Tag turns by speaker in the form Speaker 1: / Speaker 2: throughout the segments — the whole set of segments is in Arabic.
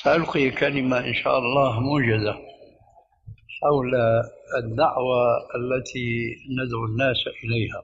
Speaker 1: سألقي كلمة إن شاء الله موجزة حول الدعوة التي ندعو الناس إليها.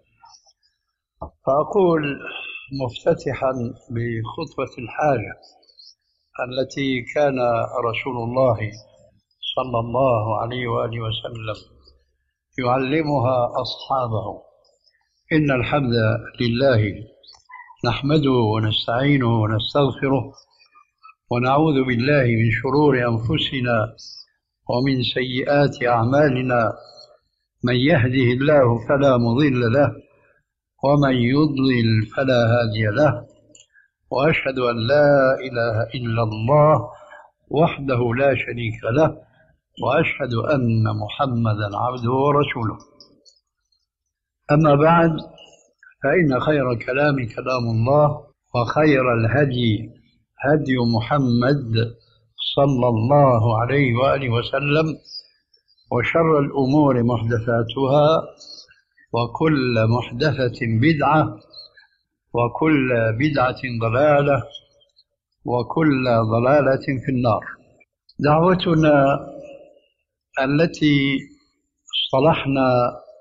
Speaker 1: فأقول مفتتحا بخطبة الحاجة التي كان رسول الله صلى الله عليه وآله وسلم يعلمها أصحابه: إن الحمد لله نحمده ونستعينه ونستغفره ونعوذ بالله من شرور أنفسنا ومن سيئات أعمالنا، من يهده الله فلا مضل له ومن يضلل فلا هادي له، وأشهد أن لا إله إلا الله وحده لا شريك له، وأشهد أن محمدا عبده ورسوله. أما بعد، فإن خير كلام كلام الله، وخير الهدي هدي محمد صلى الله عليه وآله وسلم، وشر الأمور محدثاتها، وكل محدثة بدعة، وكل بدعة ضلالة، وكل ضلالة في النار. دعوتنا التي اصطلحنا،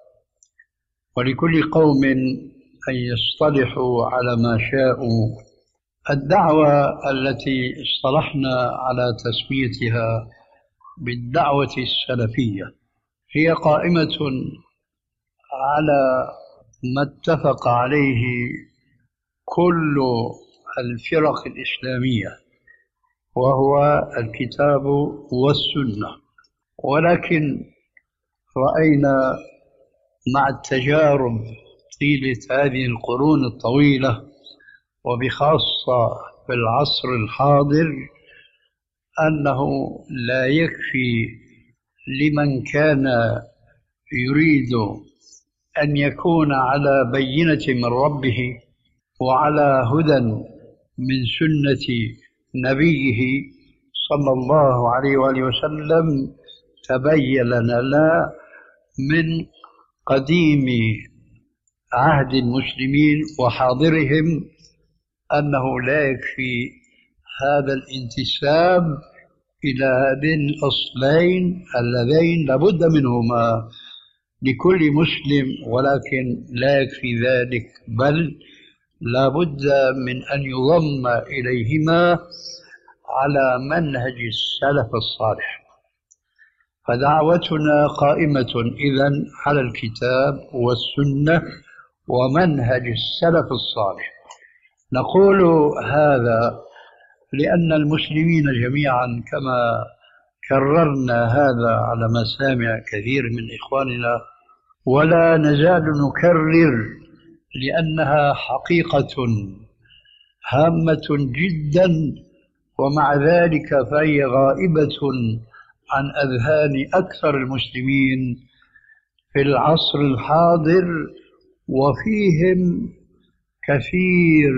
Speaker 1: ولكل قوم أن يصطلحوا على ما شاءوا، الدعوة التي اصطلحنا على تسميتها بالدعوة السلفية هي قائمة على ما اتفق عليه كل الفرق الإسلامية، وهو الكتاب والسنة. ولكن رأينا مع التجارب طيلة هذه القرون الطويلة، وبخاصة في العصر الحاضر، أنه لا يكفي لمن كان يريد أن يكون على بينة من ربه وعلى هدى من سنة نبيه صلى الله عليه وآله وسلم. تبين لنا من قديم عهد المسلمين وحاضرهم أنه لا يكفي هذا الانتساب إلى هذين الأصلين اللذين لابد منهما لكل مسلم، ولكن لا يكفي ذلك، بل لابد من أن يضم إليهما على منهج السلف الصالح. فدعوتنا قائمة إذن على الكتاب والسنة ومنهج السلف الصالح. نقول هذا لأن المسلمين جميعا، كما كررنا هذا على مسامع كثير من إخواننا ولا نزال نكرر، لأنها حقيقة هامة جدا، ومع ذلك فهي غائبة عن أذهان أكثر المسلمين في العصر الحاضر، وفيهم كثير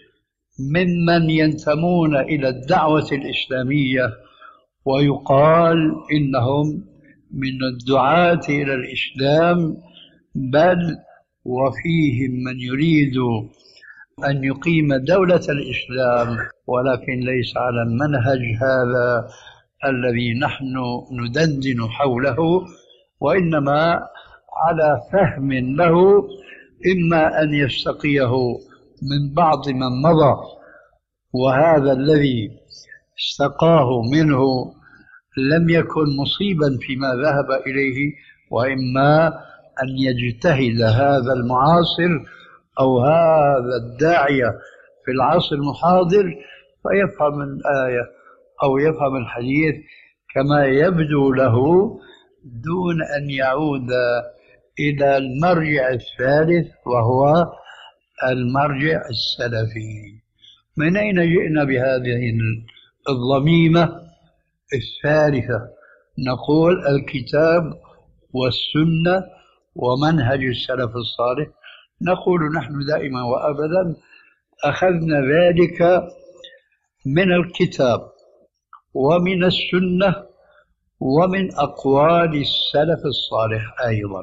Speaker 1: ممن ينتمون إلى الدعوة الإسلامية ويقال إنهم من الدعاة إلى الإسلام، بل وفيهم من يريد أن يقيم دولة الإسلام، ولكن ليس على المنهج هذا الذي نحن ندندن حوله، وإنما على فهم له، إما أن يستقيه من بعض من مضى، وهذا الذي استقاه منه لم يكن مصيبا فيما ذهب إليه، وإما أن يجتهد هذا المعاصر أو هذا الداعية في العصر المحاضر فيفهم الآية أو يفهم الحديث كما يبدو له، دون أن يعود إلى المرجع الثالث وهو المرجع السلفي. من أين جئنا بهذه الضميمة الثالثة؟ نقول الكتاب والسنة ومنهج السلف الصالح. نقول نحن دائما وأبدا أخذنا ذلك من الكتاب ومن السنة ومن أقوال السلف الصالح أيضا.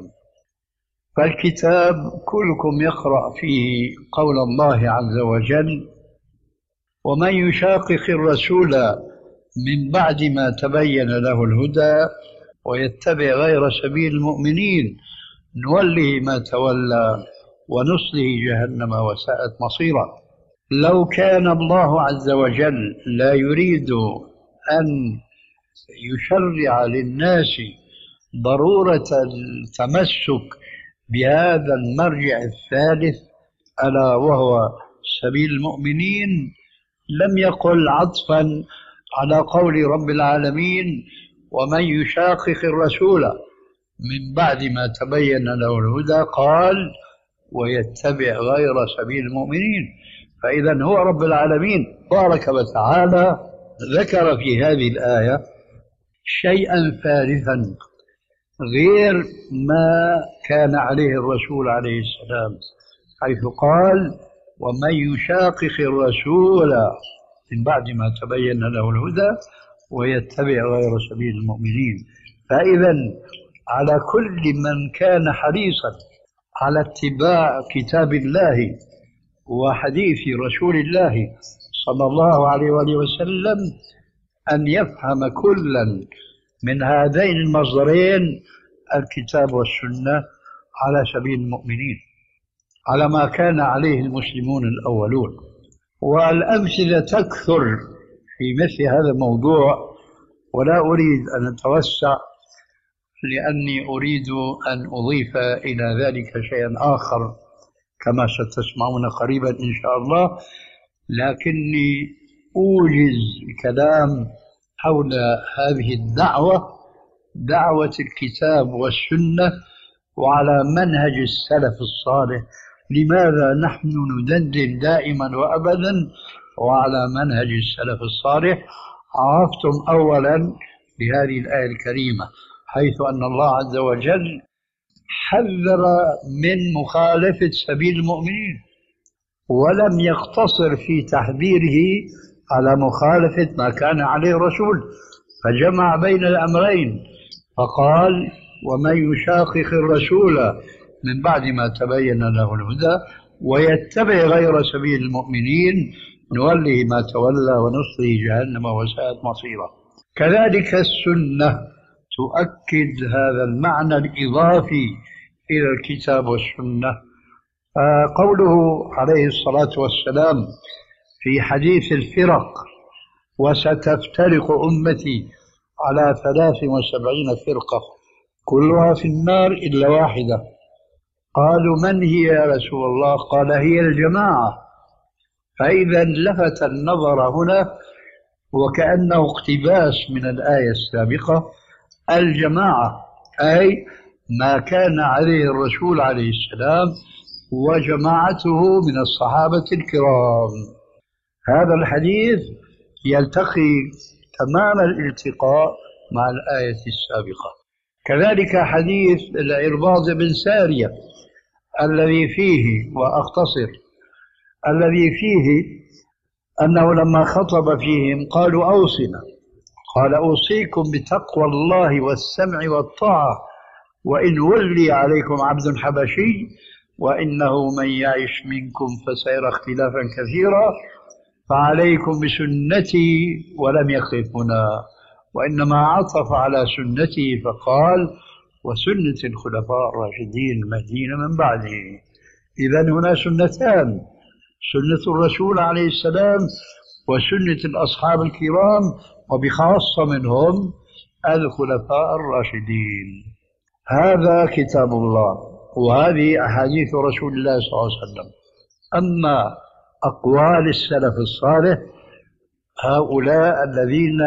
Speaker 1: فالكتاب كلكم يقرأ فيه قول الله عز وجل: ومن يشاقق الرسول من بعد ما تبين له الهدى ويتبع غير سبيل المؤمنين نوله ما تولى ونصله جهنم وساءت مصيرا. لو كان الله عز وجل لا يريد أن يشرع للناس ضرورة التمسك بهذا المرجع الثالث ألا وهو سبيل المؤمنين لم يقل عطفا على قول رب العالمين ومن يشاقق الرسول من بعد ما تبين له الهدى قال ويتبع غير سبيل المؤمنين. فإذا هو رب العالمين تبارك وتعالى ذكر في هذه الآية شيئا ثالثا غير ما كان عليه الرسول عليه السلام، حيث قال ومن يشاقق الرسول من بعد ما تبين له الهدى ويتبع غير سبيل المؤمنين. فإذا على كل من كان حريصا على اتباع كتاب الله وحديث رسول الله صلى الله عليه وآله وسلم أن يفهم كلا من هذين المصدرين الكتاب والسنة على سبيل المؤمنين على ما كان عليه المسلمون الأولون. والأمثلة تكثر في مثل هذا الموضوع ولا أريد أن أتوسع لأني أريد أن أضيف إلى ذلك شيئا آخر كما ستسمعون قريبا إن شاء الله، لكني أوجز الكلام حول هذه الدعوة، دعوة الكتاب والسنة وعلى منهج السلف الصالح. لماذا نحن ندندن دائما وأبدا وعلى منهج السلف الصالح؟ عرفتم أولا بهذه الآية الكريمة حيث أن الله عز وجل حذر من مخالفة سبيل المؤمنين ولم يقتصر في تحذيره على مخالفة ما كان عليه الرسول، فجمع بين الأمرين فقال ومن يشاقق الرسول من بعد ما تبين له الهدى ويتبع غير سبيل المؤمنين نوله ما تولى ونصله جهنم وساءت مصيرا. كذلك السنة تؤكد هذا المعنى الإضافي إلى الكتاب والسنة. قوله عليه الصلاة والسلام في حديث الفرق وستفترق أمتي على 73 فرقة كلها في النار إلا واحدة، قالوا من هي يا رسول الله؟ قال هي الجماعة. فإذا لفت النظر هنا وكأنه اقتباس من الآية السابقة، الجماعة أي ما كان عليه الرسول عليه السلام وجماعته من الصحابة الكرام. هذا الحديث يلتقي تمام الالتقاء مع الآية السابقة. كذلك حديث العرباض بن سارية الذي فيه، وأختصر، الذي فيه أنه لما خطب فيهم قالوا أوصنا، قال أوصيكم بتقوى الله والسمع والطاعة وإن ولي عليكم عبد حبشي وإنه من يعش منكم فسيرى اختلافا كثيرا فعليكم بسنتي، ولم يقف هنا وإنما عطف على سنته فقال وسنة الخلفاء الراشدين المهديين من بعده. إذن هنا سنتان، سنة الرسول عليه السلام وسنة الأصحاب الكرام وبخاصة منهم الخلفاء الراشدين. هذا كتاب الله وهذه أحاديث رسول الله صلى الله عليه وسلم. أما أقوال السلف الصالح هؤلاء الذين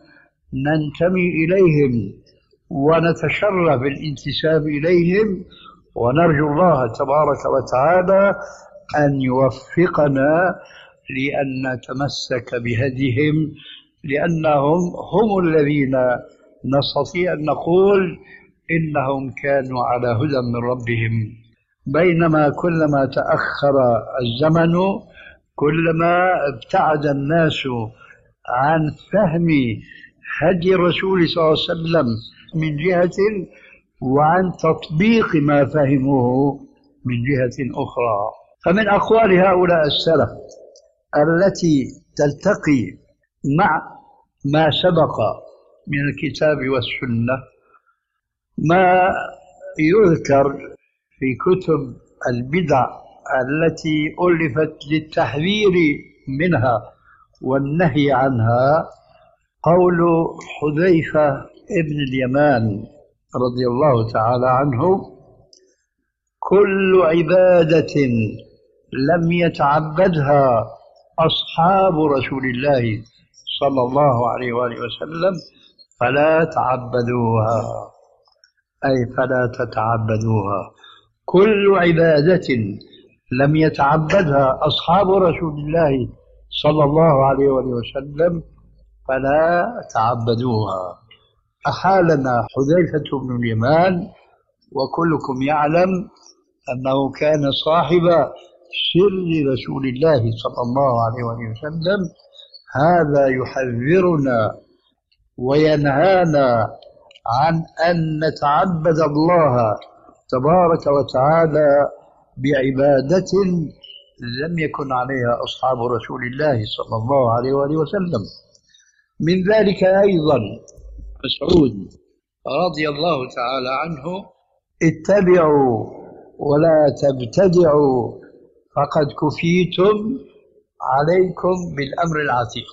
Speaker 1: ننتمي إليهم ونتشرف بالانتساب إليهم، ونرجو الله تبارك وتعالى أن يوفقنا لأن نتمسك بهديهم، لأنهم هم الذين نستطيع أن نقول إنهم كانوا على هدى من ربهم. بينما كلما تأخر الزمن كلما ابتعد الناس عن فهم هدي الرسول صلى الله عليه وسلم من جهة وعن تطبيق ما فهموه من جهة أخرى. فمن أقوال هؤلاء السلف التي تلتقي مع ما سبق من الكتاب والسنة، ما يذكر في كتب البدع التي ألفت للتحذير منها والنهي عنها. قول حذيفة ابن اليمان رضي الله تعالى عنه: كل عبادة لم يتعبدها أصحاب رسول الله صلى الله عليه وآله وسلم فلا تعبدوها، أي فلا تتعبدوها. كل عبادة لم يتعبدها أصحاب رسول الله صلى الله عليه وآله وسلم فلا تعبدوها. أحالنا حذيفة بن اليمان، وكلكم يعلم أنه كان صاحب سر رسول الله صلى الله عليه وآله وسلم. هذا يحذرنا وينهانا عن أن نتعبد الله تبارك وتعالى بعبادة لم يكن عليها أصحاب رسول الله صلى الله عليه وآله وسلم. من ذلك أيضا مسعود رضي الله تعالى عنه: اتبعوا ولا تبتدعوا فقد كفيتم عليكم بالأمر العتيق.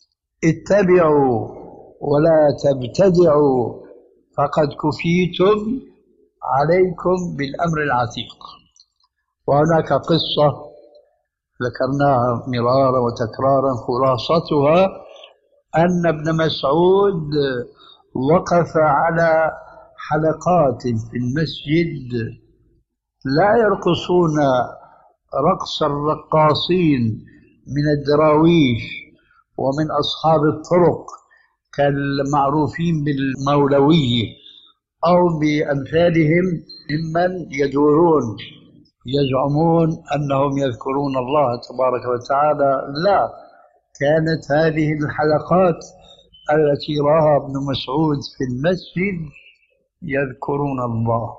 Speaker 1: اتبعوا ولا تبتدعوا فقد كفيتم عليكم بالأمر العتيق. وهناك قصة ذكرناها مرارا وتكرارا، خلاصتها أن ابن مسعود وقف على حلقات في المسجد لا يرقصون رقص الرقاصين من الدراويش ومن أصحاب الطرق كالمعروفين بالمولوية أو بأمثالهم ممن يدورون يزعمون أنهم يذكرون الله تبارك وتعالى. لا، كانت هذه الحلقات التي رآها ابن مسعود في المسجد يذكرون الله،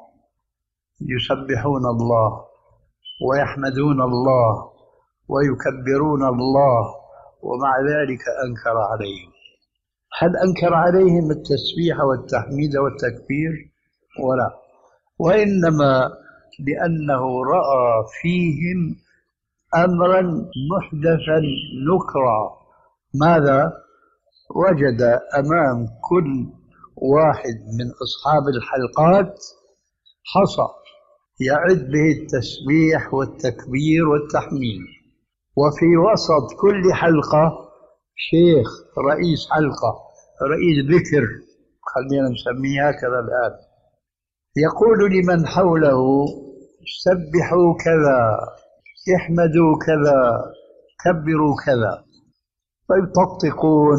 Speaker 1: يسبحون الله ويحمدون الله ويكبرون الله، ومع ذلك أنكر عليهم. هل أنكر عليهم التسبيح والتحميد والتكبير؟ ولا، وإنما لأنه رأى فيهم أمرا محدثا نكرا. ماذا؟ وجد أمام كل واحد من أصحاب الحلقات حصى يعد به التسبيح والتكبير والتحميد، وفي وسط كل حلقة شيخ رئيس حلقة، رئيس ذكر، خلينا نسميه هكذا الآن، يقول لمن حوله: سبحوا كذا، احمدوا كذا، كبروا كذا، فيطقطقون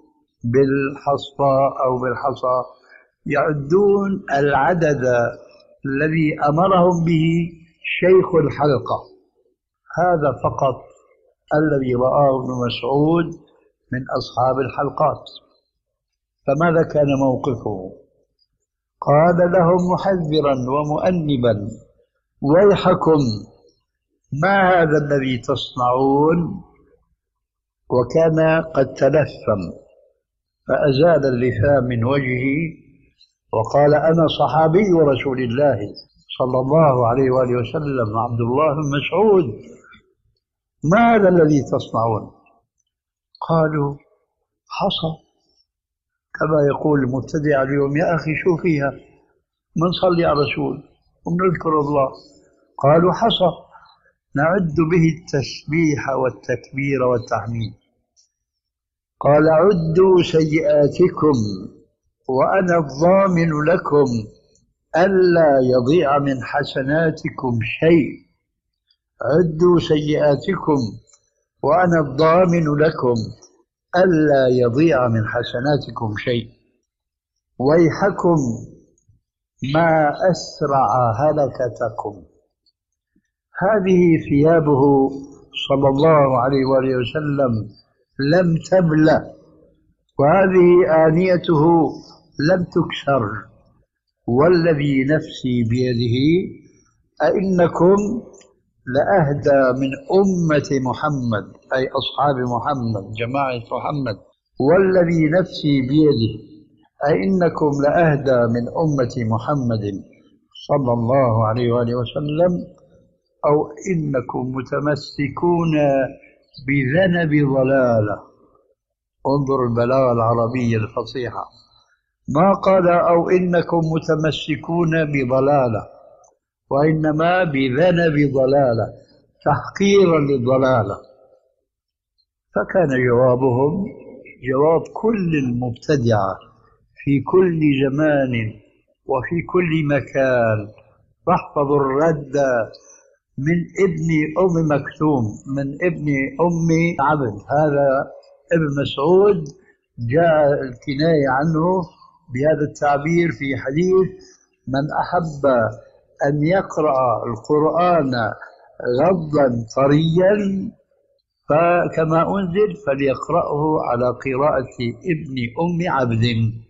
Speaker 1: بالحصى أو بالحصى، يعدون العدد الذي أمرهم به شيخ الحلقة. هذا فقط الذي رآه ابن مسعود من أصحاب الحلقات. فماذا كان موقفه؟ قال لهم محذرا ومؤنبا: ويحكم، ما هذا الذي تصنعون؟ وكان قد تلثم فأزال اللثام من وجهه وقال: أنا صحابي رسول الله صلى الله عليه وآله وسلم عبد الله بن مسعود، ما هذا الذي تصنعون؟ قالوا: حصى، كما يقول المبتدع اليوم: يا أخي شو فيها، منصلي على الرسول ونذكر الله. قالوا: حصى نعد به التسبيح والتكبير والتحميد. قال: عدوا سيئاتكم وأنا الضامن لكم ألا يضيع من حسناتكم شيء. عدوا سيئاتكم وأنا الضامن لكم ألا يضيع من حسناتكم شيء. ويحكم ما أسرع هلكتكم. هذه ثيابه صلى الله عليه وآله وسلم لم تبلى، وهذه آنيته لم تكسر، والذي نفسي بيده أئنكم لأهدى من أمة محمد، أي أصحاب محمد، جماعة محمد، والذي نفسي بيده أئنكم لأهدى من أمة محمد صلى الله عليه وآله وسلم، أو إنكم متمسكون بذنب ضلالة. انظر البلاغة العربية الفصيحة، ما قال أو إنكم متمسكون بضلالة، وإنما بذنب ضلالة تحقيرا للضلالة. فكان جوابهم جواب كل المبتدعة في كل زمان وفي كل مكان. فاحفظوا الرد من ابن أم مكتوم، من ابن أم عبد، هذا ابن مسعود جاء الكناية عنه بهذا التعبير في حديث: من أحب أن يقرأ القرآن غضا طريا فكما أنزل فليقرأه على قراءة ابن أم عبد.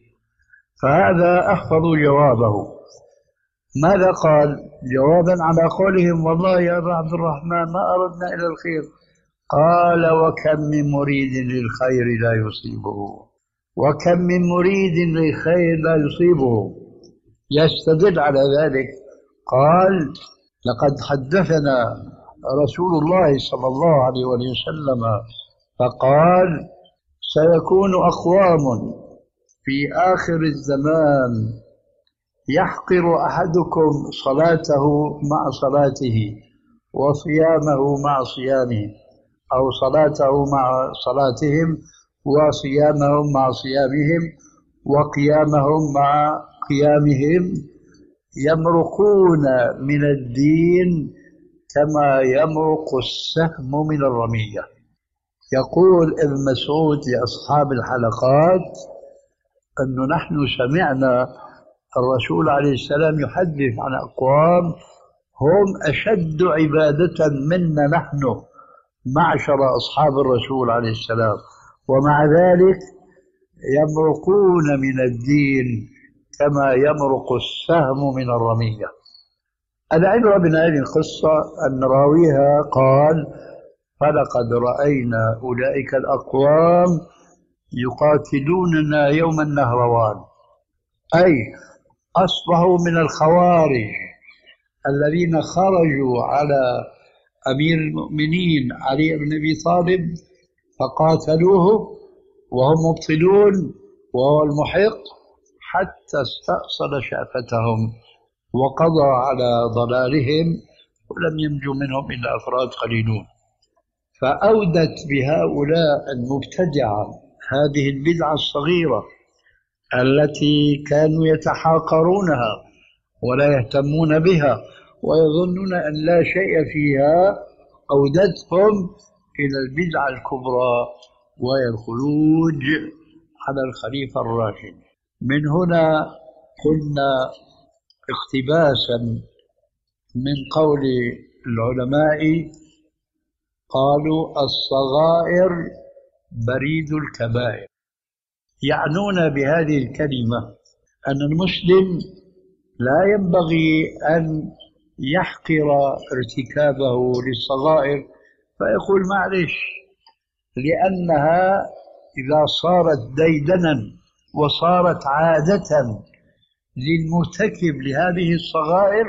Speaker 1: فهذا أحفظ جوابه. ماذا قال جوابا على قولهم: والله يا أبا عبد الرحمن ما أردنا إلى الخير. قال: وكم من مريد للخير لا يصيبه، وكم من مريد للخير لا يصيبه. يستدل على ذلك قال: لقد حدثنا رسول الله صلى الله عليه وسلم فقال: سيكون أقوام في آخر الزمان يحقر أحدكم صلاته مع صلاته، وصيامه مع صيامه، أو صلاته مع صلاتهم، وصيامهم مع صيامهم، وقيامهم مع قيامهم، يمرقون من الدين كما يمرق السهم من الرمية. يقول ابن مسعود لأصحاب الحلقات أنه نحن سمعنا الرسول عليه السلام يحدث عن أقوام هم أشد عبادة منا نحن معشر أصحاب الرسول عليه السلام، ومع ذلك يمرقون من الدين كما يمرق السهم من الرمية. العبرة من هذه القصة أن راويها قال: فلقد رأينا أولئك الأقوام يقاتلوننا يوم النهروان، أي أصبحوا من الخوارج الذين خرجوا على أمير المؤمنين علي بن أبي طالب فقاتلوه وهم مبطلون وهو المحق، حتى استأصل شأفتهم وقضى على ضلالهم، ولم ينجو منهم إلا أفراد قليلون. فأودت بهؤلاء المبتدعة هذه البدعة الصغيرة التي كانوا يتحاقرونها ولا يهتمون بها ويظنون أن لا شيء فيها، أودتهم إلى البدعة الكبرى وهي الخروج على الخليفة الراشد. من هنا قلنا اقتباسا من قول العلماء قالوا: الصغائر بريد الكبائر. يعنون بهذه الكلمة أن المسلم لا ينبغي أن يحقر ارتكابه للصغائر فيقول معلش، لأنها إذا صارت ديدنا وصارت عادة للمرتكب لهذه الصغائر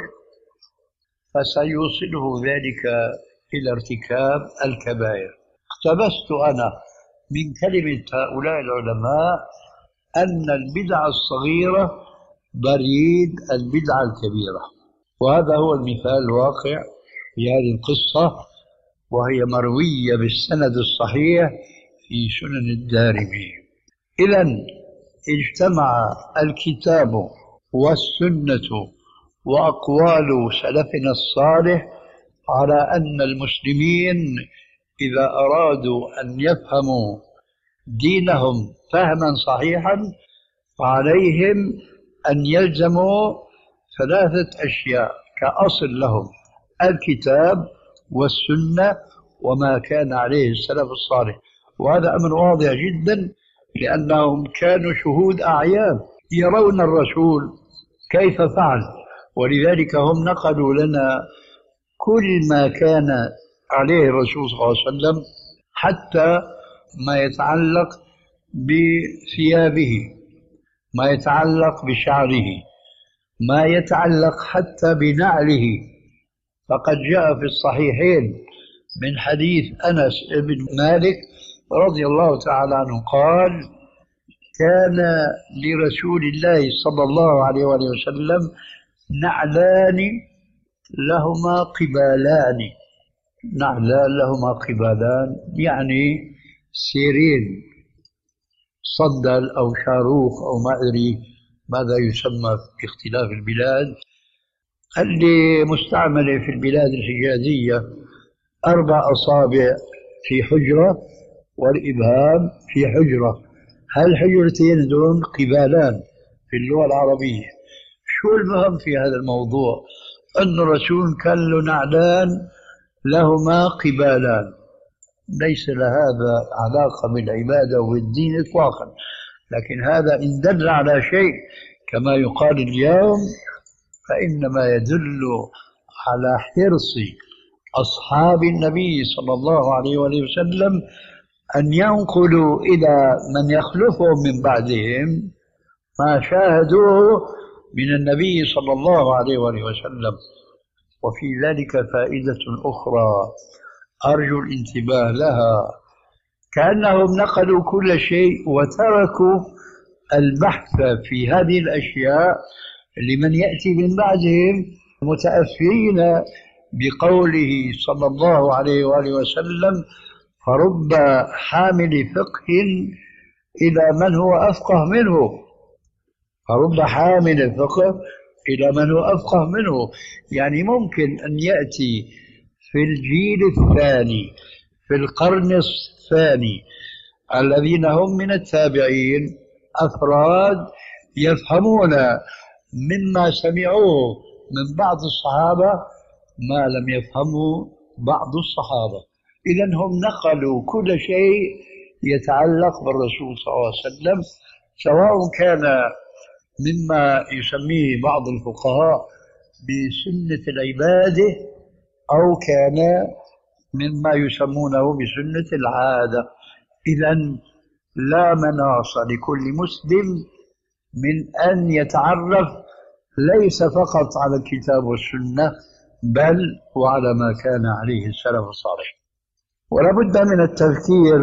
Speaker 1: فسيوصله ذلك إلى ارتكاب الكبائر. اقتبست أنا من كلمة هؤلاء العلماء أن البدعة الصغيرة بريد البدعة الكبيرة، وهذا هو المثال الواقع في هذه القصة، وهي مروية بالسند الصحيح في سنن الدارمي. إذن اجتمع الكتاب والسنة وأقوال سلفنا الصالح على أن المسلمين إذا أرادوا أن يفهموا دينهم فهما صحيحا فعليهم أن يلزموا ثلاثة أشياء كأصل لهم: الكتاب والسنة وما كان عليه السلف الصالح. وهذا أمر واضح جدا، لأنهم كانوا شهود أعيان يرون الرسول كيف فعل، ولذلك هم نقلوا لنا كل ما كان عليه الرسول صلى الله عليه وسلم، حتى ما يتعلق بثيابه، ما يتعلق بشعره، ما يتعلق حتى بنعله. فقد جاء في الصحيحين من حديث أنس بن مالك رضي الله تعالى عنه قال: كان لرسول الله صلى الله عليه وآله وسلم نعلان لهما قبالان. نعلان لهما قبالان يعني سيرين، صندل أو شاروخ أو ما أدري ماذا يسمى في اختلاف البلاد. اللي مستعملة في البلاد الحجازية 4 أصابع في حجرة والإبهام في حجرة، هالحجرتين دون قبالان في اللغة العربية. شو المهم في هذا الموضوع؟ أن الرسول كان له نعلان لهما قبالان، ليس لهذا علاقة بالعبادة والدين إطلاقا، لكن هذا إن دل على شيء كما يقال اليوم فإنما يدل على حرص أصحاب النبي صلى الله عليه وسلم أن ينقلوا إلى من يخلفهم من بعدهم ما شاهدوه من النبي صلى الله عليه وسلم. وفي ذلك فائدة أخرى أرجو الانتباه لها، كأنهم نقلوا كل شيء وتركوا البحث في هذه الأشياء لمن يأتي من بعدهم، متأثرين بقوله صلى الله عليه وآله وسلم: فرب حامل فقه إلى من هو أفقه منه. فرب حامل فقه إلى من هو أفقه منه، يعني ممكن أن يأتي في الجيل الثاني في القرن الثاني الذين هم من التابعين أفراد يفهمون مما سمعوه من بعض الصحابة ما لم يفهموا بعض الصحابة. إذن هم نقلوا كل شيء يتعلق بالرسول صلى الله عليه وسلم، سواء كان مما يسميه بعض الفقهاء بسنة العبادة أو كان مما يسمونه بسنة العادة. إذن لا مناص لكل مسلم من أن يتعرف ليس فقط على الكتاب والسنة بل وعلى ما كان عليه السلف الصالح. ولا بد من التذكير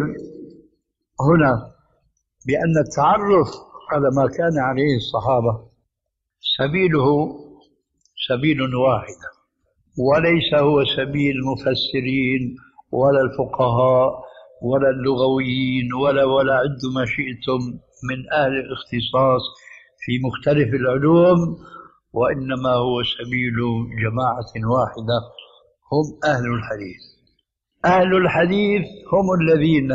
Speaker 1: هنا بأن التعرف على ما كان عليه الصحابة سبيله سبيل واحد، وليس هو سبيل المفسرين ولا الفقهاء ولا اللغويين ولا عد ما شئتم من أهل الاختصاص في مختلف العلوم، وإنما هو سبيل جماعة واحدة هم أهل الحديث. أهل الحديث هم الذين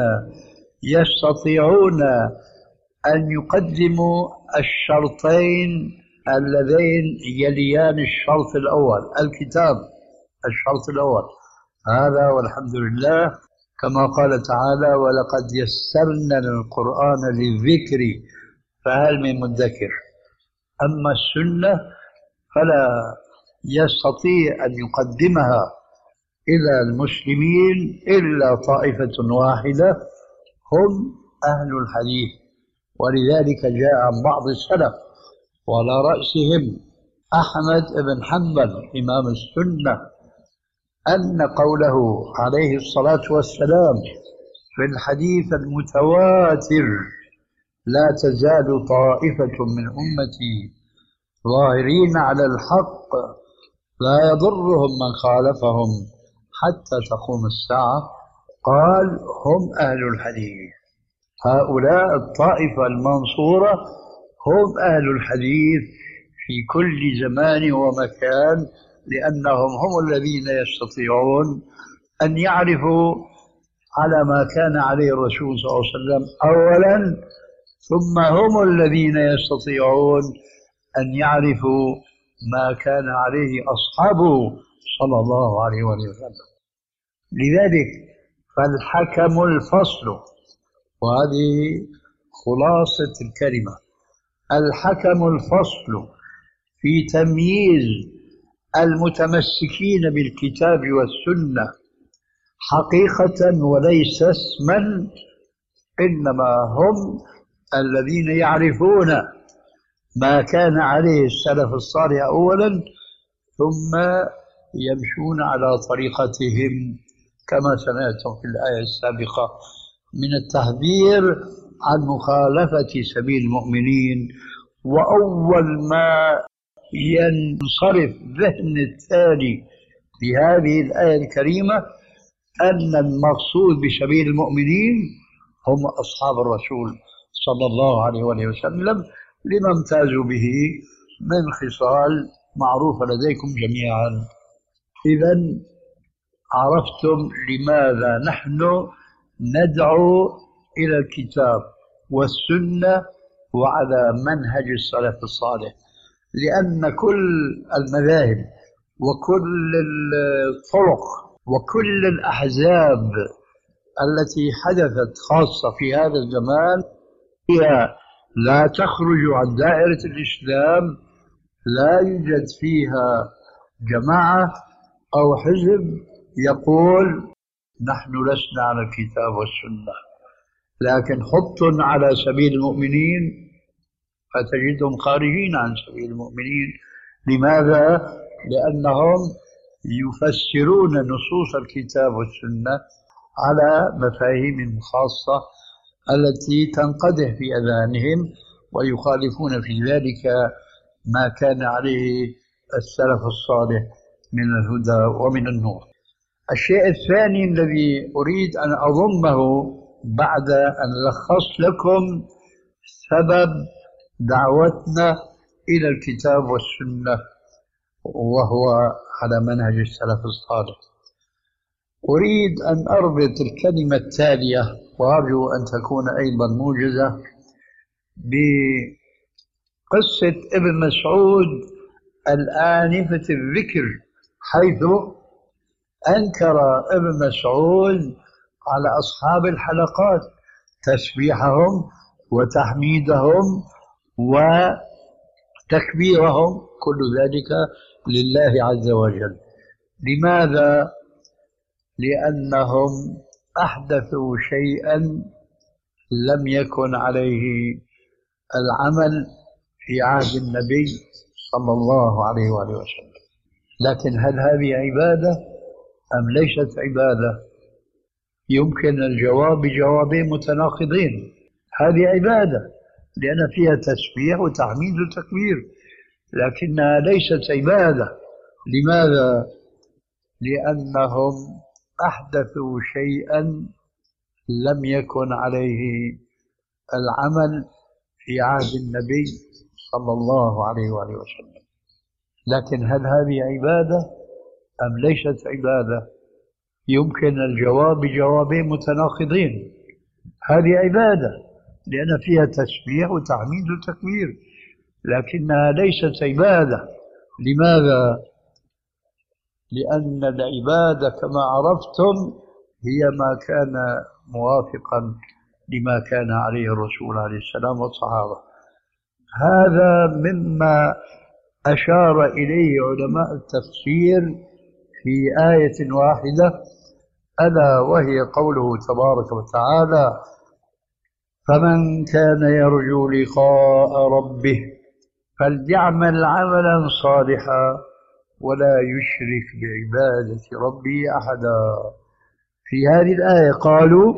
Speaker 1: يستطيعون أن يقدموا الشرطين اللذين يليان الشرط الأول، الكتاب الشرط الأول هذا، والحمد لله كما قال تعالى: ولقد يسرنا القرآن للذكر فهل من مدكر. أما السنة فلا يستطيع أن يقدمها إلى المسلمين إلا طائفة واحدة هم أهل الحديث. ولذلك جاء عن بعض السلف وعلى رأسهم أحمد بن حنبل إمام السنة أن قوله عليه الصلاة والسلام في الحديث المتواتر: لا تزال طائفة من أمتي ظاهرين على الحق لا يضرهم من خالفهم حتى تقوم الساعة، قال: هم أهل الحديث. هؤلاء الطائفة المنصورة هم أهل الحديث في كل زمان ومكان، لأنهم هم الذين يستطيعون أن يعرفوا على ما كان عليه الرسول صلى الله عليه وسلم أولا، ثم هم الذين يستطيعون أن يعرفوا ما كان عليه أصحابه صلى الله عليه وسلم. لذلك فالحكم الفصل، وهذه خلاصة الكلمة، الحكم الفصل في تمييز المتمسكين بالكتاب والسنة حقيقة وليس اسما إنما هم الذين يعرفون ما كان عليه السلف الصالح أولا، ثم يمشون على طريقتهم كما سمعتم في الآية السابقة من التحذير عن مخالفة سبيل المؤمنين. وأول ما ينصرف ذهن التالي لهذه الآية الكريمة أن المقصود بسبيل المؤمنين هم أصحاب الرسول صلى الله عليه وآله وسلم، لما امتازوا به من خصال معروفة لديكم جميعا. إذن عرفتم لماذا نحن ندعو إلى الكتاب والسنة وعلى منهج السلف الصالح، لأن كل المذاهب وكل الطرق وكل الأحزاب التي حدثت خاصة في هذا الزمان هي لا تخرج عن دائرة الإسلام، لا يوجد فيها جماعة أو حزب يقول نحن لسنا على الكتاب والسنة، لكن حط على سبيل المؤمنين فتجدهم خارجين عن سبيل المؤمنين. لماذا؟ لأنهم يفسرون نصوص الكتاب والسنة على مفاهيم خاصة التي تنقدح في أذهانهم، ويخالفون في ذلك ما كان عليه السلف الصالح من الهدى ومن النور. الشيء الثاني الذي أريد أن أضمه بعد أن لخصت لكم سبب دعوتنا إلى الكتاب والسنة وهو على منهج السلف الصالح، أريد أن أربط الكلمة التالية، وأرجو أن تكون أيضا موجزة، بقصة ابن مسعود الآنفة الذكر، حيث أنكر ابن مسعود على أصحاب الحلقات تسبيحهم وتحميدهم وتكبيرهم، كل ذلك لله عز وجل. لماذا؟ لأنهم أحدثوا شيئا لم يكن عليه العمل في عهد النبي صلى الله عليه وآله وسلم. لكن هل هذه عبادة أم ليست عبادة؟ يمكن الجواب بجوابين متناقضين. هذه عبادة لأن فيها تسبيح وتحميد وتكبير، لكنها ليست عبادة. لماذا؟ لأنهم أحدثوا شيئا لم يكن عليه العمل في عهد النبي صلى الله عليه وآله وسلم. لكن هل هذه عبادة أم ليست عبادة؟ يمكن الجواب بجوابين متناقضين. هذه عبادة لأن فيها تسبيح وتحميد وتكبير، لكنها ليست عبادة. لماذا؟ لأن العبادة كما عرفتم هي ما كان موافقا لما كان عليه الرسول عليه السلام والصحابة. هذا مما أشار إليه علماء التفسير في آية واحدة، ألا وهي قوله تبارك وتعالى: فمن كان يرجو لقاء ربه فليعمل عملا صالحا ولا يشرك بعبادة ربه أحدا. في هذه الآية قالوا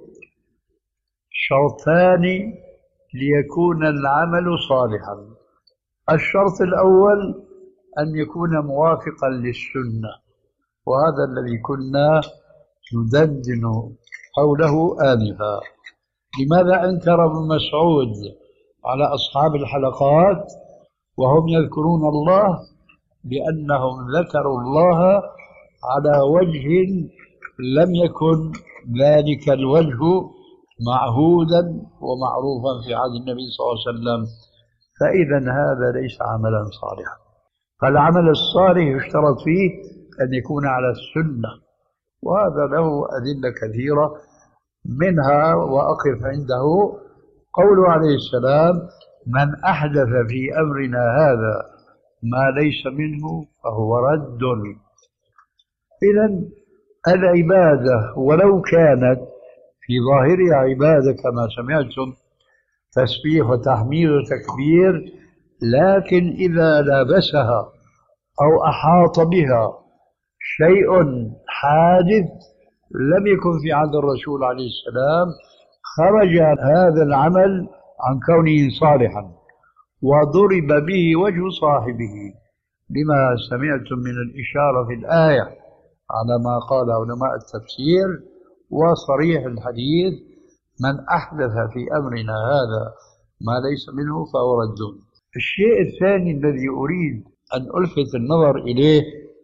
Speaker 1: شرطان ليكون العمل صالحا. الشرط الأول أن يكون موافقا للسنة، وهذا الذي كنا ندندن حوله آنفا. لماذا أنكر ابن مسعود على أصحاب الحلقات وهم يذكرون الله؟ لأنهم ذكروا الله على وجه لم يكن ذلك الوجه معهودا ومعروفا في عهد النبي صلى الله عليه وسلم، فإذا هذا ليس عملا صالحا. فالعمل الصالح يشترط فيه أن يكون على السنة، وهذا له أدلة كثيرة، منها وأقف عنده قوله عليه السلام: من أحدث في أمرنا هذا ما ليس منه فهو رد. إذن العبادة ولو كانت في ظاهرها عبادة كما سمعتم، تسبيح وتحميد وتكبير، لكن إذا لابسها أو أحاط بها شيء حادث لم يكن في عهد الرسول عليه السلام، خرج هذا العمل عن كونه صالحا وضرب به وجه صاحبه، لما سمعتم من الإشارة في الآية على ما قال علماء التفسير وصريح الحديث: من أحدث في أمرنا هذا ما ليس منه فهو رد. الشيء الثاني الذي أريد أن ألفت النظر إليه،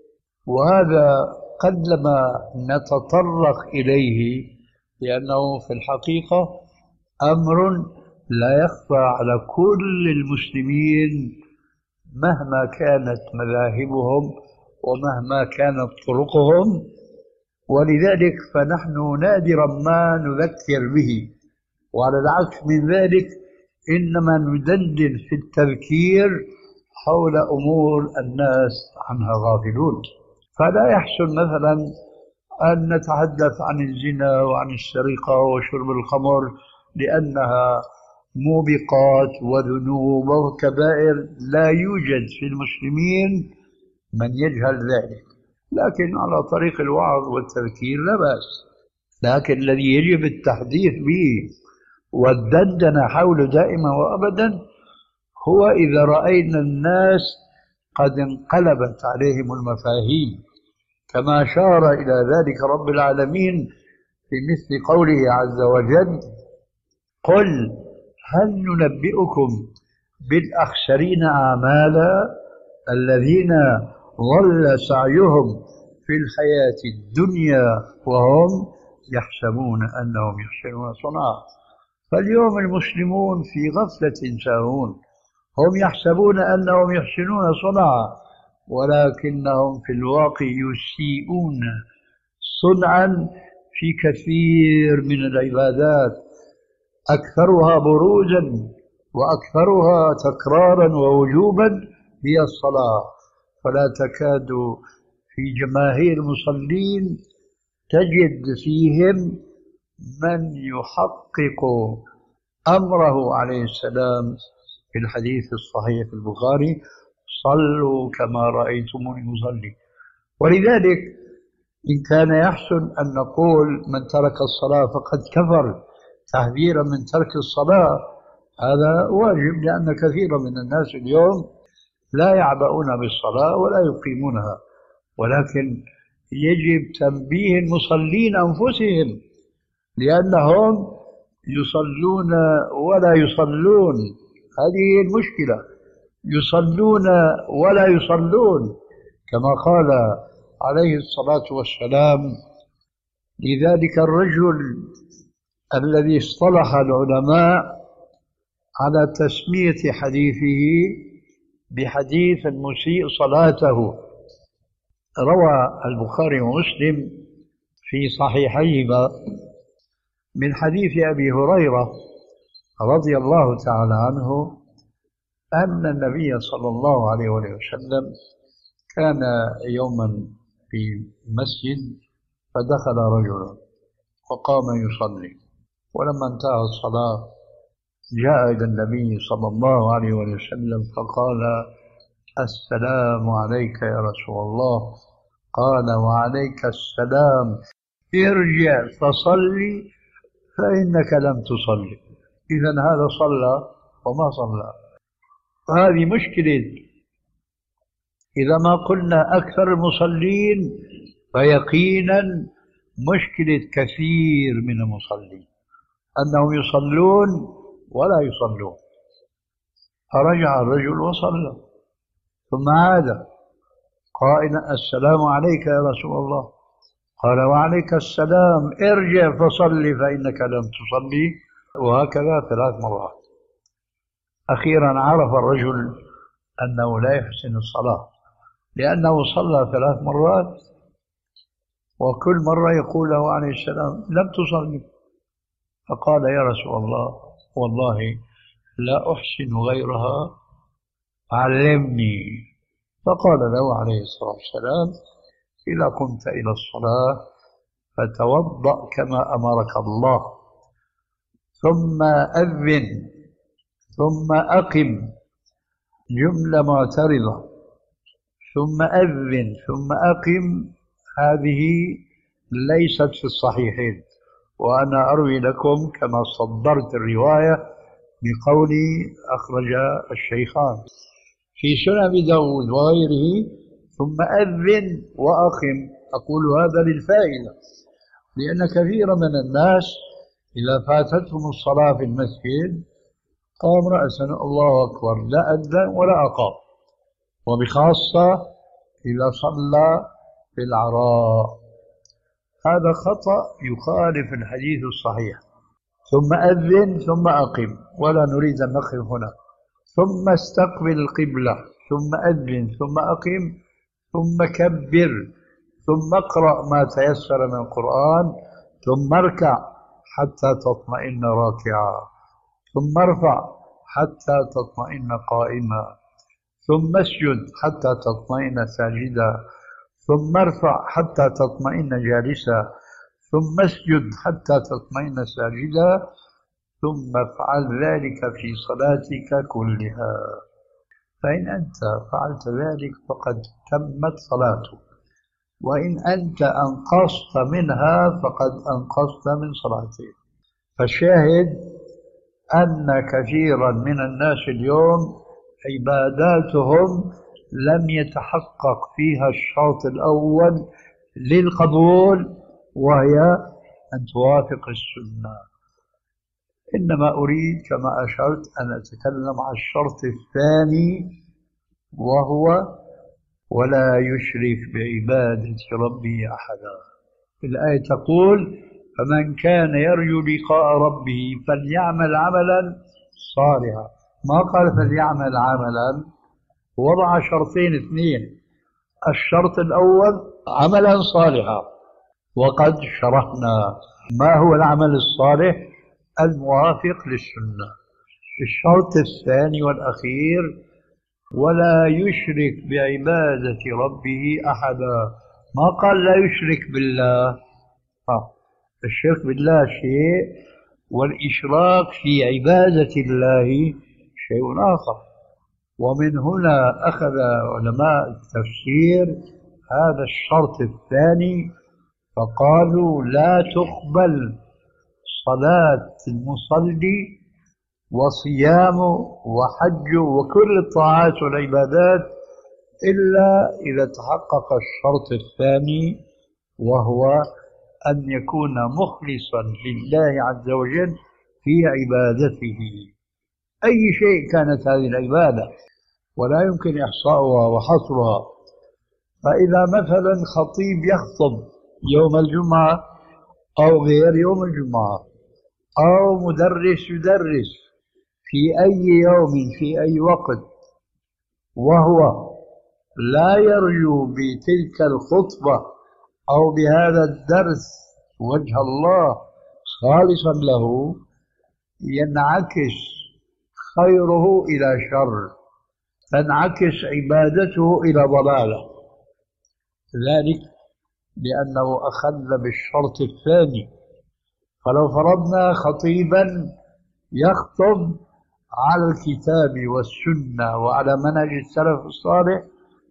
Speaker 1: وهذا قلما نتطرق إليه لأنه في الحقيقة أمر لا يخفى على كل المسلمين مهما كانت مذاهبهم ومهما كانت طرقهم، ولذلك فنحن نادرا ما نذكر به، وعلى العكس من ذلك إنما ندندن في التذكير حول أمور الناس عنها غافلون. فلا يحسن مثلا أن نتحدث عن الزنا وعن السرقة وشرب الخمر لأنها موبقات وذنوب وكبائر لا يوجد في المسلمين من يجهل ذلك، لكن على طريق الوعظ والتذكير لا بأس. لكن الذي يجب التحديث به والدندنة حوله دائما وأبدا هو إذا رأينا الناس قد انقلبت عليهم المفاهيم، كما أشار إلى ذلك رب العالمين في مثل قوله عز وجل: قل هل ننبئكم بالأخسرين أعمالا الذين ضل سعيهم في الحياة الدنيا وهم يحسبون أنهم يحسنون صنعا. فاليوم المسلمون في غفلة ساهون، هم يحسبون أنهم يحسنون صنعا ولكنهم في الواقع يسيئون صنعا في كثير من العبادات، أكثرها بروزا وأكثرها تكرارا ووجوبا هي الصلاة. فلا تكاد في جماهير المصلين تجد فيهم من يحقق أمره عليه السلام في الحديث الصحيح في البخاري: صلوا كما رأيتموني أصلي. ولذلك إن كان يحسن أن نقول من ترك الصلاة فقد كفر تحذيرا من ترك الصلاة، هذا واجب، لأن كثيرا من الناس اليوم لا يعبؤون بالصلاة ولا يقيمونها، ولكن يجب تنبيه المصلين أنفسهم لأنهم يصلون ولا يصلون. هذه هي المشكلة، يصلون ولا يصلون، كما قال عليه الصلاة والسلام لذلك الرجل الذي اصطلح العلماء على تسمية حديثه بحديث المسيء صلاته. روى البخاري ومسلم في صحيحيهما من حديث أبي هريرة رضي الله تعالى عنه أن النبي صلى الله عليه وسلم كان يوما في مسجد فدخل رجل وقام يصلي، ولما انتهى الصلاة جاء إلى النبي صلى الله عليه وسلم فقال: السلام عليك يا رسول الله. قال: وعليك السلام، ارجع فصلي فإنك لم تصلي. إذن هذا صلى وما صلى. هذه مشكلة. إذا ما قلنا أكثر المصلين فيقينا مشكلة كثير من المصلين أنهم يصلون ولا يصلون. فرجع الرجل وصلى ثم عاد قائلا: السلام عليك يا رسول الله. قال: وعليك السلام، ارجع فصلي فإنك لم تصلي. وهكذا 3 مرات. أخيرا عرف الرجل أنه لا يحسن الصلاة لأنه صلى 3 مرات وكل مرة يقول له عليه السلام: لم تصلي. فقال: يا رسول الله والله لا أحسن غيرها، علمني. فقال له عليه الصلاة والسلام: إذا قمت إلى الصلاة فتوضأ كما أمرك الله ثم أذن ثم أقم، جملة معترضة. ثم أذن ثم أقم هذه ليست في الصحيحين، وأنا أروي لكم كما صدرت الرواية بقولي أخرج الشيخان في سنن أبي داود وغيره. ثم أذن وأقم، أقول هذا للفائدة، لأن كثيرا من الناس إذا فاتتهم الصلاة في المسجد قام رأسا الله أكبر، لا أذن ولا أقام، وبخاصة إذا صلى في العراء. هذا خطأ يخالف الحديث الصحيح. ثم أذن ثم أقم، ولا نريد أن نقف هنا. ثم استقبل القبلة، ثم أذن ثم أقم، ثم كبر، ثم اقرأ ما تيسر من القرآن، ثم اركع حتى تطمئن راكعا، ثم ارفع حتى تطمئن قائما، ثم اسجد حتى تطمئن ساجدا، ثم ارفع حتى تطمئن جالسا، ثم اسجد حتى تطمئن ساجدا، ثم افعل ذلك في صلاتك كلها. فإن أنت فعلت ذلك فقد تمت صلاتك، وإن أنت أنقصت منها فقد أنقصت من صلاتك. فالشاهد أن كثيرا من الناس اليوم عباداتهم لم يتحقق فيها الشرط الأول للقبول، وهي أن توافق السنة. إنما أريد كما أشرت أن أتكلم عن الشرط الثاني، وهو ولا يشرك بعبادة ربه أحدا. الآية تقول فمن كان يرجو لقاء ربه فليعمل عملا صالحا، ما قال فليعمل عملا، وضع شرطين اثنين. الشرط الأول عملا صالحا، وقد شرحنا ما هو العمل الصالح الموافق للسنة. الشرط الثاني والأخير ولا يشرك بعبادة ربه أحدا، ما قال لا يشرك بالله. الشرك بالله شيء، والإشراك في عبادة الله شيء آخر. ومن هنا أخذ علماء التفسير هذا الشرط الثاني فقالوا لا تقبل صلاة المصلي وصيامه وحجه وكل الطاعات والعبادات إلا إذا تحقق الشرط الثاني، وهو أن يكون مخلصا لله عز وجل في عبادته، أي شيء كانت هذه العبادة، ولا يمكن إحصاؤها وحصرها. فإذا مثلا خطيب يخطب يوم الجمعة أو غير يوم الجمعة، أو مدرس يدرس في أي يوم في أي وقت، وهو لا يرجو بتلك الخطبة أو بهذا الدرس وجه الله خالصا له، ينعكس خيره إلى شر، تنعكس عبادته إلى ضلالة. ذلك لأنه أخذ بالشرط الثاني. فلو فرضنا خطيبا يخطب على الكتاب والسنة وعلى منهج السلف الصالح،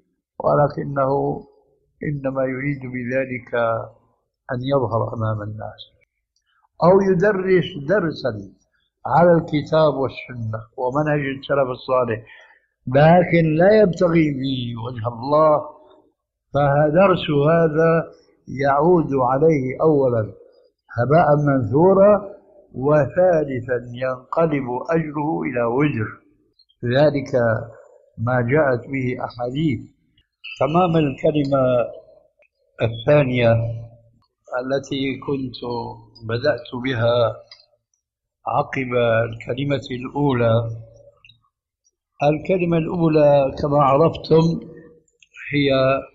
Speaker 1: ولكنه إنما يريد بذلك أن يظهر أمام الناس، أو يدرس درسا على الكتاب والسنة ومنهج السلف الصالح لكن لا يبتغي به وجه الله، فدرس هذا يعود عليه أولا هباء منثورا، وثالثا ينقلب أجره إلى وزر. ذلك ما جاءت به أحاديث. تمام الكلمة الثانية التي كنت بدأت بها عقب الكلمة الأولى. الكلمة الأولى كما عرفتم هي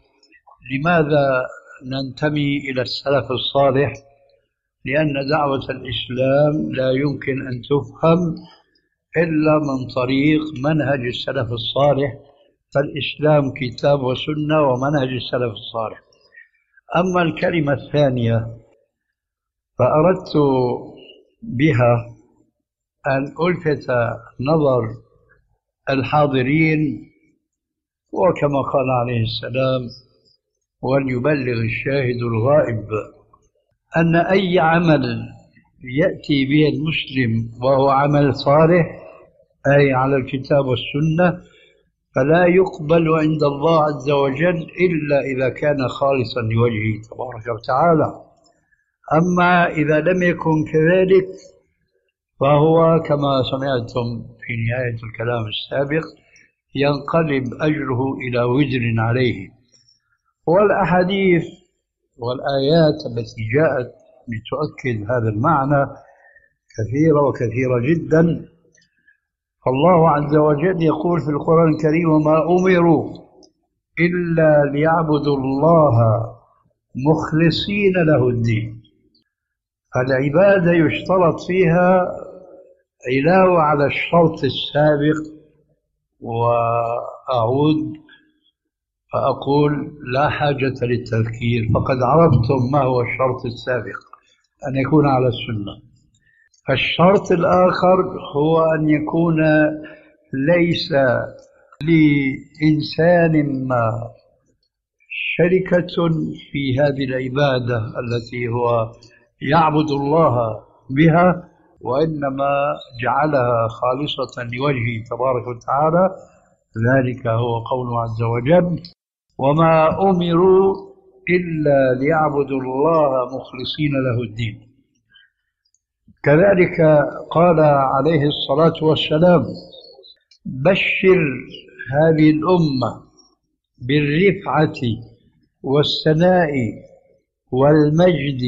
Speaker 1: لماذا ننتمي إلى السلف الصالح؟ لأن دعوة الإسلام لا يمكن أن تفهم إلا من طريق منهج السلف الصالح، فالإسلام كتاب وسنة ومنهج السلف الصالح. أما الكلمة الثانية فأردت بها أن ألفت نظر الحاضرين، وكما قال عليه السلام: وأن يبلغ الشاهد الغائب، أن أي عمل يأتي به المسلم وهو عمل صالح، أي على الكتاب والسنة، فلا يقبل عند الله عز وجل إلا إذا كان خالصا لوجهه تبارك وتعالى. أما إذا لم يكن كذلك فهو كما سمعتم في نهاية الكلام السابق ينقلب أجره إلى وزر عليه. والأحاديث والآيات التي جاءت لتؤكد هذا المعنى كثيرة وكثيرة جدا. فالله عز وجل يقول في القرآن الكريم: وما أمروا إلا ليعبدوا الله مخلصين له الدين. العبادة يشترط فيها علاوة على الشرط السابق، وأعود فأقول لا حاجة للتذكير، فقد عرفتم ما هو الشرط السابق: أن يكون على السنة. الشرط الآخر هو أن يكون ليس لإنسان ما شركة في هذه العبادة التي هو يعبد الله بها، وإنما جعلها خالصة لوجهه تبارك وتعالى. ذلك هو قوله عز وجل: وما أمروا إلا ليعبدوا الله مخلصين له الدين. كذلك قال عليه الصلاة والسلام: بشر هذه الأمة بالرفعة والثناء والمجد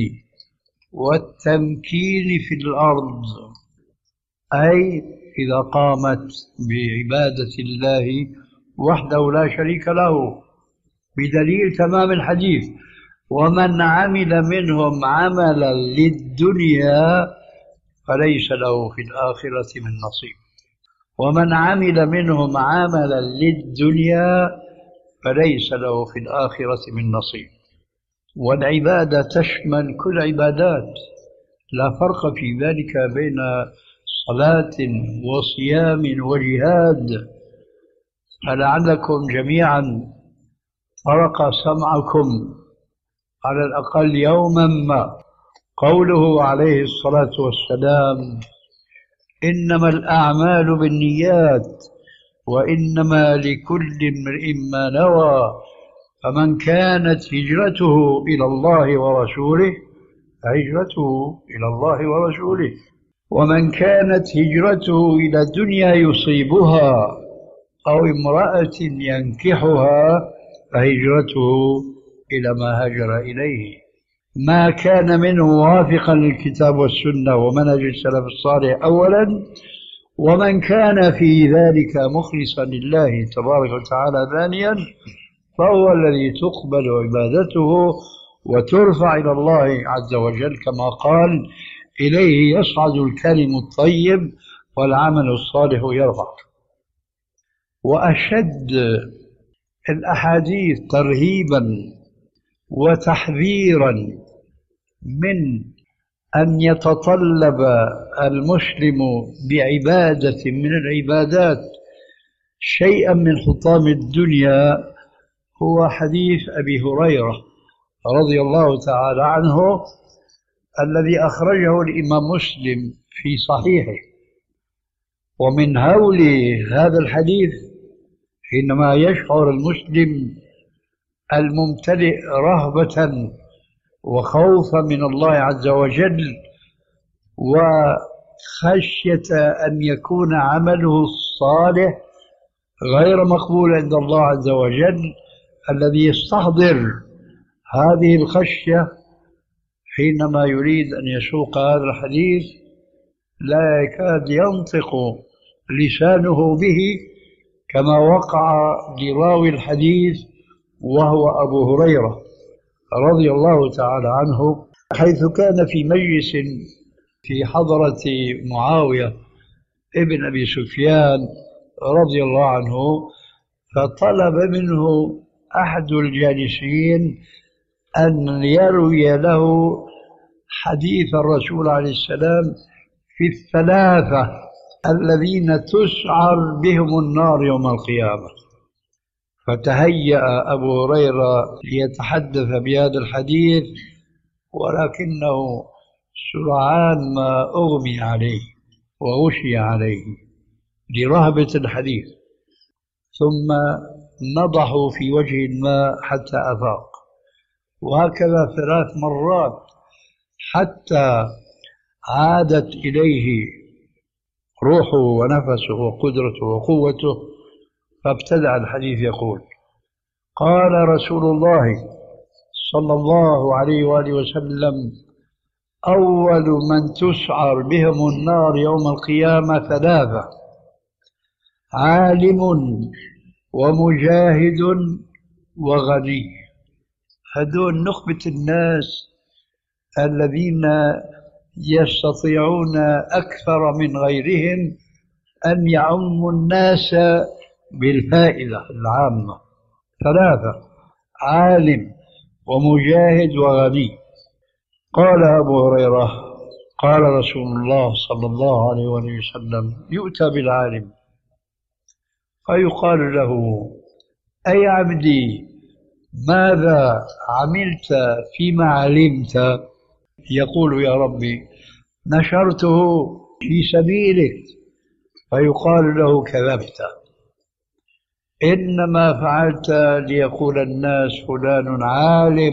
Speaker 1: والتمكين في الأرض، أي إذا قامت بعبادة الله وحده لا شريك له، بدليل تمام الحديث: ومن عمل منهم عملا للدنيا فليس له في الآخرة من نصيب. ومن عمل منهم عملا للدنيا فليس له في الآخرة من نصيب. والعبادة تشمل كل عبادات، لا فرق في ذلك بين صلاة وصيام وجهاد. فلعلكم جميعا فرق سمعكم على الأقل يوما ما قوله عليه الصلاة والسلام: إنما الأعمال بالنيات وإنما لكل امرئ ما نوى، فمن كانت هجرته إلى الله ورسوله فهجرته إلى الله ورسوله، ومن كانت هجرته إلى الدنيا يصيبها أو امرأة ينكحها فهجرته إلى ما هاجر إليه، ما كان منه موافقا للكتاب والسنة ومنهج السلف الصالح أولا، ومن كان في ذلك مخلصا لله تبارك وتعالى ثانيا، فهو الذي تقبل عبادته وترفع إلى الله عز وجل، كما قال: إليه يصعد الكلم الطيب والعمل الصالح يرفع. وأشد الأحاديث ترهيبا وتحذيرا من أن يتطلب المسلم بعبادة من العبادات شيئا من حطام الدنيا هو حديث أبي هريرة رضي الله تعالى عنه، الذي أخرجه الإمام مسلم في صحيحه. ومن هول هذا الحديث حينما يشعر المسلم الممتلئ رهبة وخوفا من الله عز وجل وخشية أن يكون عمله الصالح غير مقبول عند الله عز وجل، الذي يستحضر هذه الخشية حينما يريد أن يسوق هذا الحديث لا يكاد ينطق لسانه به، كما وقع لراوي الحديث وهو أبو هريرة رضي الله تعالى عنه، حيث كان في مجلس في حضرة معاوية ابن أبي سفيان رضي الله عنه، فطلب منه أحد الجالسين أن يروي له حديث الرسول عليه السلام في الثلاثة الذين تسعر بهم النار يوم القيامة. فتهيأ أبو هريرة ليتحدث بهذا الحديث، ولكنه سرعان ما أغمي عليه وغشي عليه لرهبة الحديث، ثم نضحوا في وجه الماء حتى أفاق، وهكذا 3 مرات حتى عادت إليه روحه ونفسه وقدرته وقوته. فابتدأ الحديث يقول: قال رسول الله صلى الله عليه وآله وسلم: أول من تسعر بهم النار يوم القيامة 3: عالم ومجاهد وغني. هذول نخبة الناس الذين يستطيعون أكثر من غيرهم أن يعموا الناس بالفائدة العامة. 3: عالم ومجاهد وغني. قال أبو هريرة: قال رسول الله صلى الله عليه وسلم: يؤتى بالعالم فيقال له: أي عبدي، ماذا عملت فيما علمت؟ يقول: يا ربي، نشرته في سبيلك. فيقال له: كذبت، إنما فعلت ليقول الناس فلان عالم،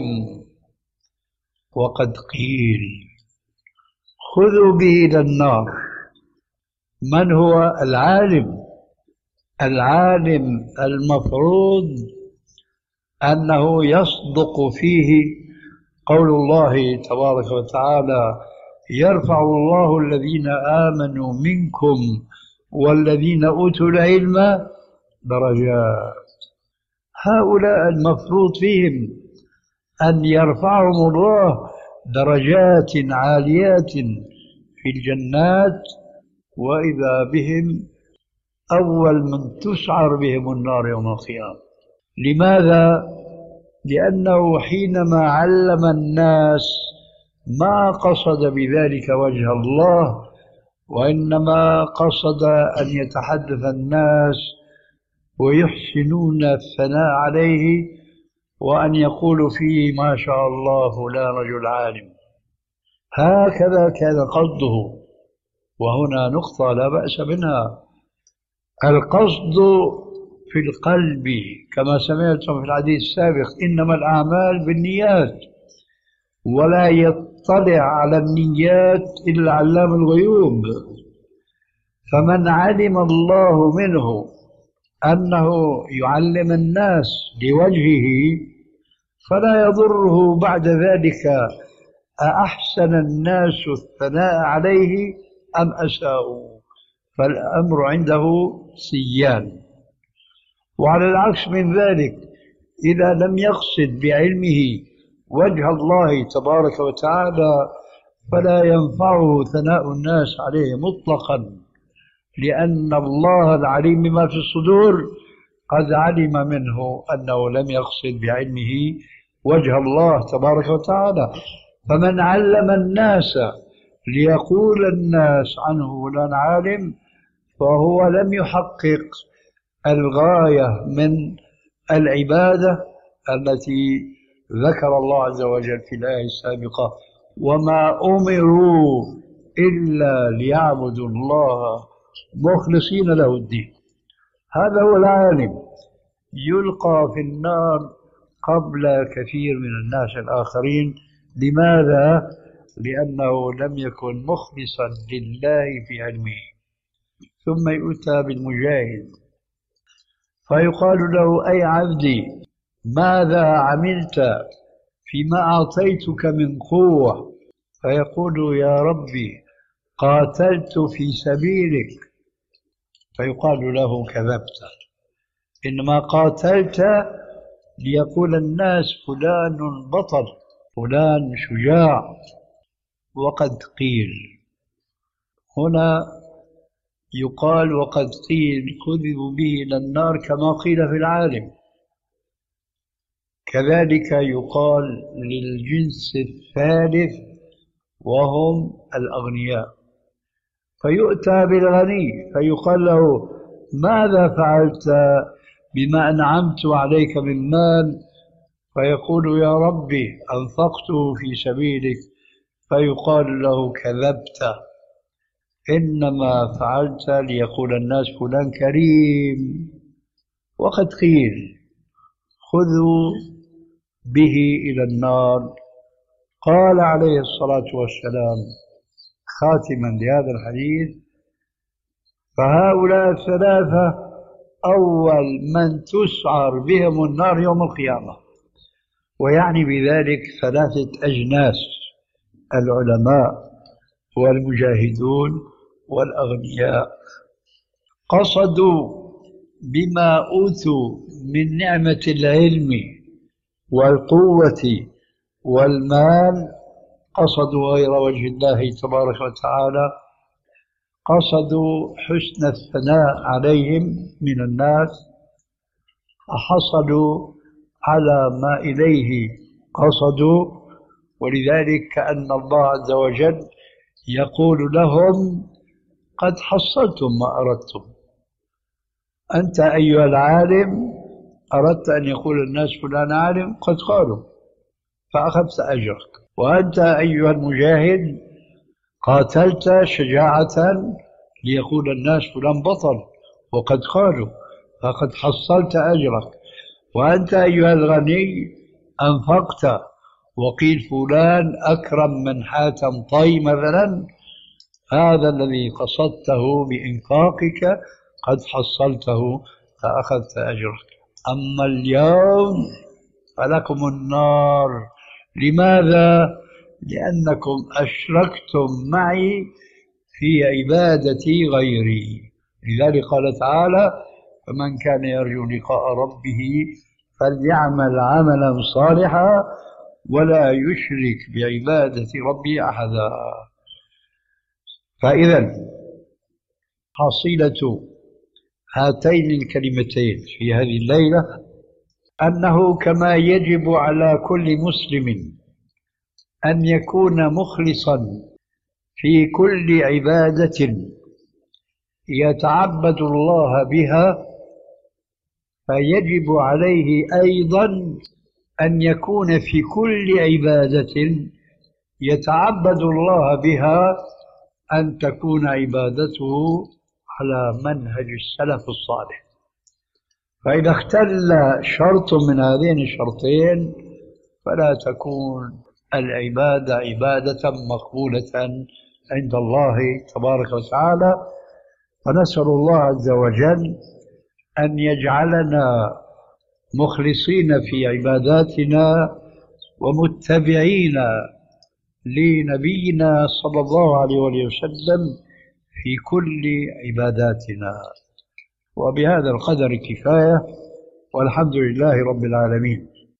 Speaker 1: وقد قيل خذوا به إلى النار. من هو العالم؟ العالم المفروض أنه يصدق فيه قول الله تبارك وتعالى: يرفع الله الذين آمنوا منكم والذين أوتوا العلم درجات. هؤلاء المفروض فيهم أن يرفعهم الله درجات عاليات في الجنات، وإذا بهم أول من تسعر بهم النار يوم القيامة. لماذا؟ لأنه حينما علم الناس ما قصد بذلك وجه الله، وإنما قصد أن يتحدث الناس ويحسنون الثناء عليه، وأن يقولوا فيه: ما شاء الله فلان رجل عالم. هكذا كان قصده. وهنا نقطة لا بأس منها: القصد في القلب، كما سمعتم في الحديث السابق: إنما الأعمال بالنيات، ولا يطلع على النيات إلا علام الغيوب. فمن علم الله منه أنه يعلم الناس لوجهه فلا يضره بعد ذلك أحسن الناس الثناء عليه أم أساءوا، فالأمر عنده سيان. وعلى العكس من ذلك، إذا لم يقصد بعلمه وجه الله تبارك وتعالى فلا ينفعه ثناء الناس عليه مطلقا، لأن الله العليم بما في الصدور قد علم منه أنه لم يقصد بعلمه وجه الله تبارك وتعالى. فمن علم الناس ليقول الناس عنه فلان عالم فهو لم يحقق الغاية من العبادة التي ذكر الله عز وجل في الآية السابقة: وما أمروا إلا ليعبدوا الله مخلصين له الدين. هذا هو العالم، يلقى في النار قبل كثير من الناس الآخرين. لماذا؟ لأنه لم يكن مخلصا لله في علمه. ثم يؤتى بالمجاهد فيقال له: أي عبدي، ماذا عملت فيما أعطيتك من قوة؟ فيقول: يا ربي، قاتلت في سبيلك. فيقال له: كذبت، إنما قاتلت ليقول الناس فلان بطل، فلان شجاع، وقد قيل. هنا يقال وقد قيل كذبوا به إلى النار كما قيل في العالم. كذلك يقال للجنس الثالث وهم الأغنياء: فيؤتى بالغني فيقال له: ماذا فعلت بما أنعمت عليك من مال؟ فيقول: يا ربي أنفقته في سبيلك. فيقال له: كذبت، إنما فعلت ليقول الناس فلان كريم. وقد قيل: خذوا به إلى النار. قال عليه الصلاة والسلام خاتما لهذا الحديث: فهؤلاء الثلاثة أول من تسعر بهم النار يوم القيامة. ويعني بذلك ثلاثة أجناس: العلماء والمجاهدون والأغنياء. قصدوا بما أوتوا من نعمة العلم والقوة والمال، قصدوا غير وجه الله تبارك وتعالى، قصدوا حسن الثناء عليهم من الناس، حصلوا على ما إليه قصدوا. ولذلك كأن الله عز وجل يقول لهم: قد حصلتم ما أردتم. أنت أيها العالم أردت أن يقول الناس فلان عالم، قد قالوا فأخذت أجرك. وأنت أيها المجاهد قاتلت شجاعة ليقول الناس فلان بطل، وقد قالوا فقد حصلت أجرك. وأنت أيها الغني أنفقت وقيل فلان أكرم من حاتم طي مثلا، هذا الذي قصدته بإنفاقك قد حصلته فأخذت أجرك. أما اليوم فلكم النار. لماذا؟ لأنكم أشركتم معي في عبادتي غيري. لذلك قال تعالى: فمن كان يرجو لقاء ربه فليعمل عملا صالحا ولا يشرك بعبادة ربه أحدا. فإذا حصيلة هاتين الكلمتين في هذه الليلة أنه كما يجب على كل مسلم أن يكون مخلصا في كل عبادة يتعبد الله بها، فيجب عليه أيضا أن يكون في كل عبادة يتعبد الله بها أن تكون عبادته على منهج السلف الصالح. فإذا اختل شرط من هذين الشرطين فلا تكون العبادة عبادة مقبولة عند الله تبارك وتعالى. ونسأل الله عز وجل أن يجعلنا مخلصين في عباداتنا ومتبعين لنبينا صلى الله عليه وسلم في كل عباداتنا. وبهذا القدر كفاية، والحمد لله رب العالمين.